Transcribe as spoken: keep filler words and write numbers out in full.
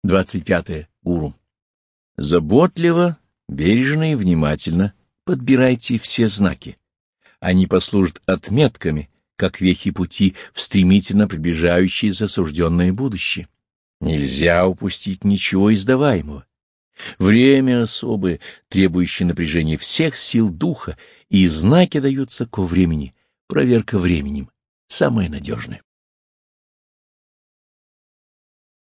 двадцать пятое. Гуру. Заботливо, бережно и внимательно подбирайте все знаки. Они послужат отметками, как вехи пути в стремительно приближающее засужденное будущее. Нельзя упустить ничего издаваемого. Время особое, требующее напряжения всех сил духа, и знаки даются ко времени, проверка временем, самое надежное.